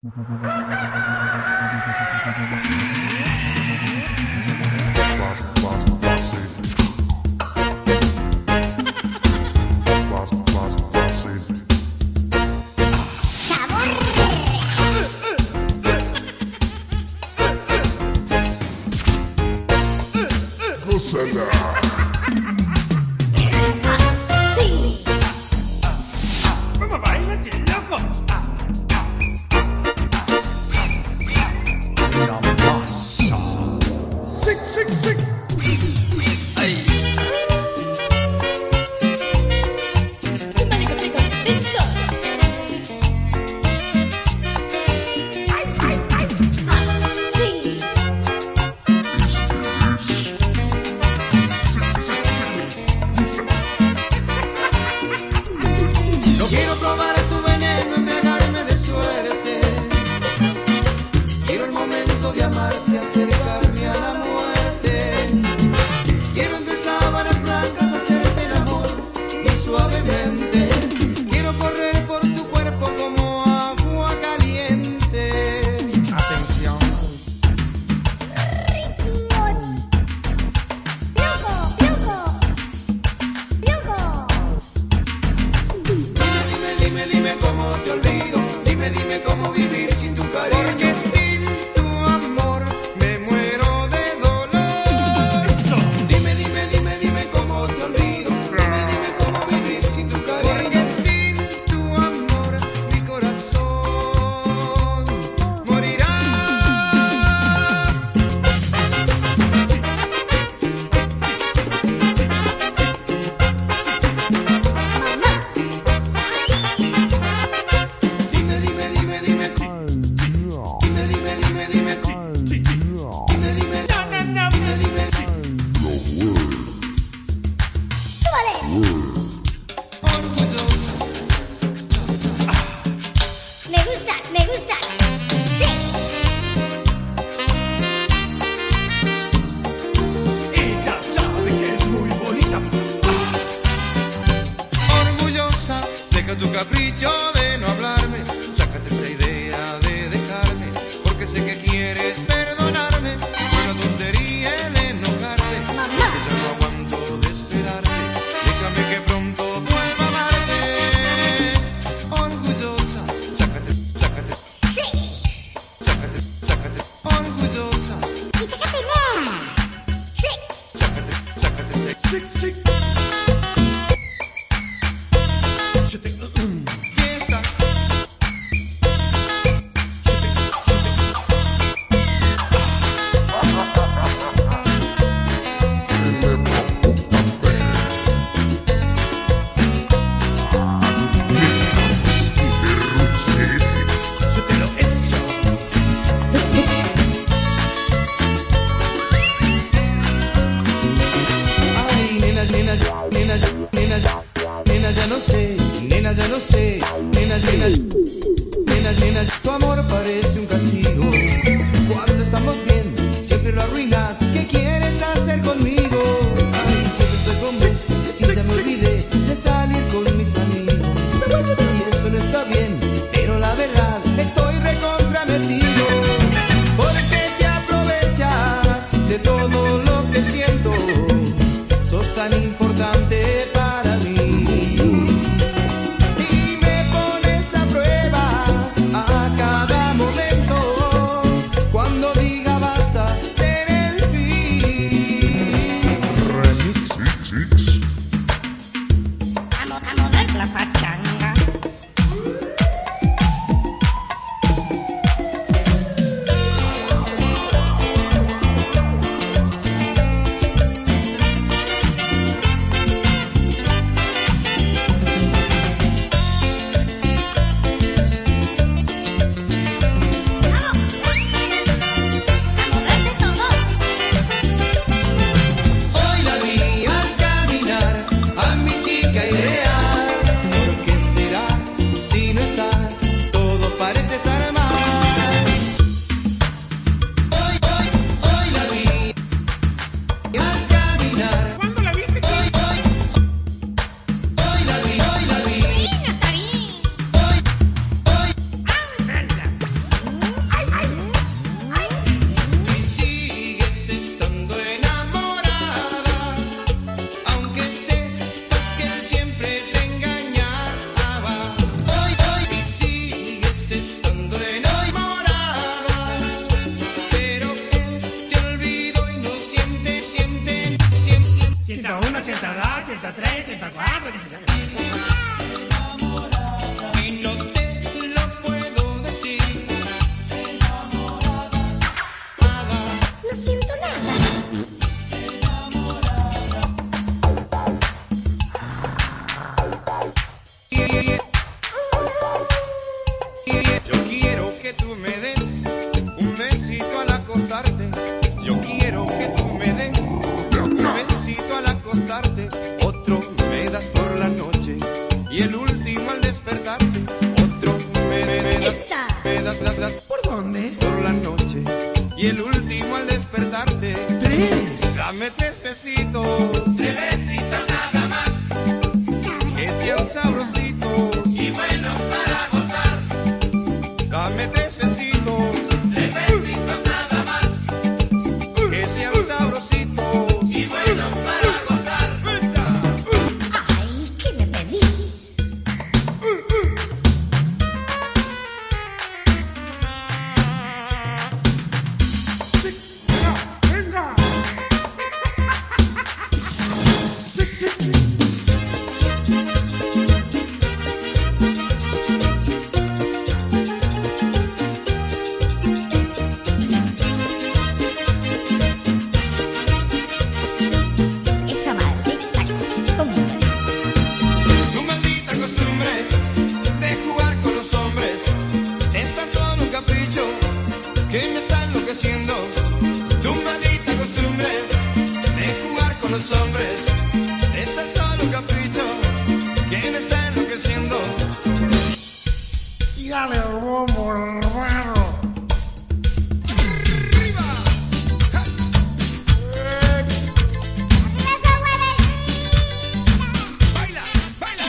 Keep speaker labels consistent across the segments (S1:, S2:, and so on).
S1: Así.
S2: ¿Cómo bailas, loco?
S3: La masa.
S2: ¡Sic, sic, sic!
S3: Ay.
S1: Simbólico, chico, listo. Ay, ay, ay. Así.
S3: No quiero probar tu veneno, embriagarme de suerte. Quiero el momento de amarte, acercarme a la muerte. Quiero entre sábanas blancas hacerte el amor y suavemente. Quiero correr por tu cuerpo como agua caliente. Atención. Dime cómo te olvido. Dime cómo vivir sin tu cariño. Porque sin tu amor me muero de dolor.
S2: ¡Eso!
S3: Dime cómo te olvido. Dime cómo vivir sin tu cariño. Porque sin tu amor mi corazón morirá.
S1: Súbale.
S3: Orgullosa.
S1: Me gustas, me gustas. Sí.
S2: Ella sabe que es muy bonita.
S3: Orgullosa, deja tu capricho de no hablarme. Sácate esa idea de dejarme, porque sé que quieres perdonarme. Fue una tontería el enojarte, porque ya no aguanto de esperarte. Déjame que pronto vuelva a amarte. Orgullosa, sácate.
S1: Sí.
S3: Orgullosa,
S1: Y sácate más. Sí.
S3: sácate.
S2: ¡Sic, sic!
S3: Fiesta.
S2: ¡Sútelo, eso!
S3: Ay, nena, tú me des un besito al acostarte. Yo quiero que tú me des un besito al acostarte. Otro me das por la noche y el último al despertarte. Otro me das
S2: ¿Por dónde?
S3: por la noche y el último al despertarte.
S2: 3.
S3: Dame 3 besitos, 3 besitos nada más, que sean sabrositos y buenos para gozar. Dame 3 besitos, 3 besitos nada más, que sean sabrositos y buenos para gozar.
S1: Ay, ¿qué me pedís?
S2: Venga. 6.
S1: Esa maldita costumbre.
S3: Tu maldita costumbre de jugar con los hombres es tan solo un capricho que me está enloqueciendo. Tu maldita costumbre de jugar con los hombres es tan solo un capricho que me está enloqueciendo.
S2: Y dale al bombo, hermano.
S3: ¡Baila! ¡Baila!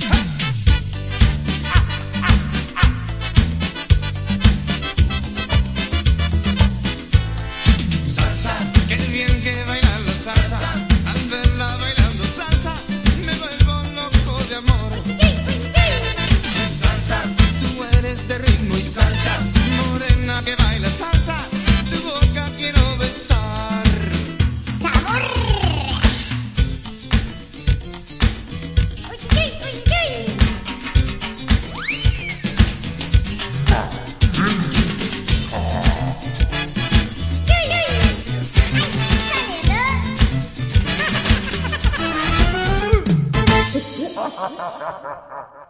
S3: Salsa, qué bien que baila la salsa. Al verla bailando salsa, me vuelvo loco de amor. Salsa, tú eres de ritmo y salsa. Morena que baila salsa, tu boca quiero besar.
S1: ¡Sabor! Uy, uy, uy. Uy, uy.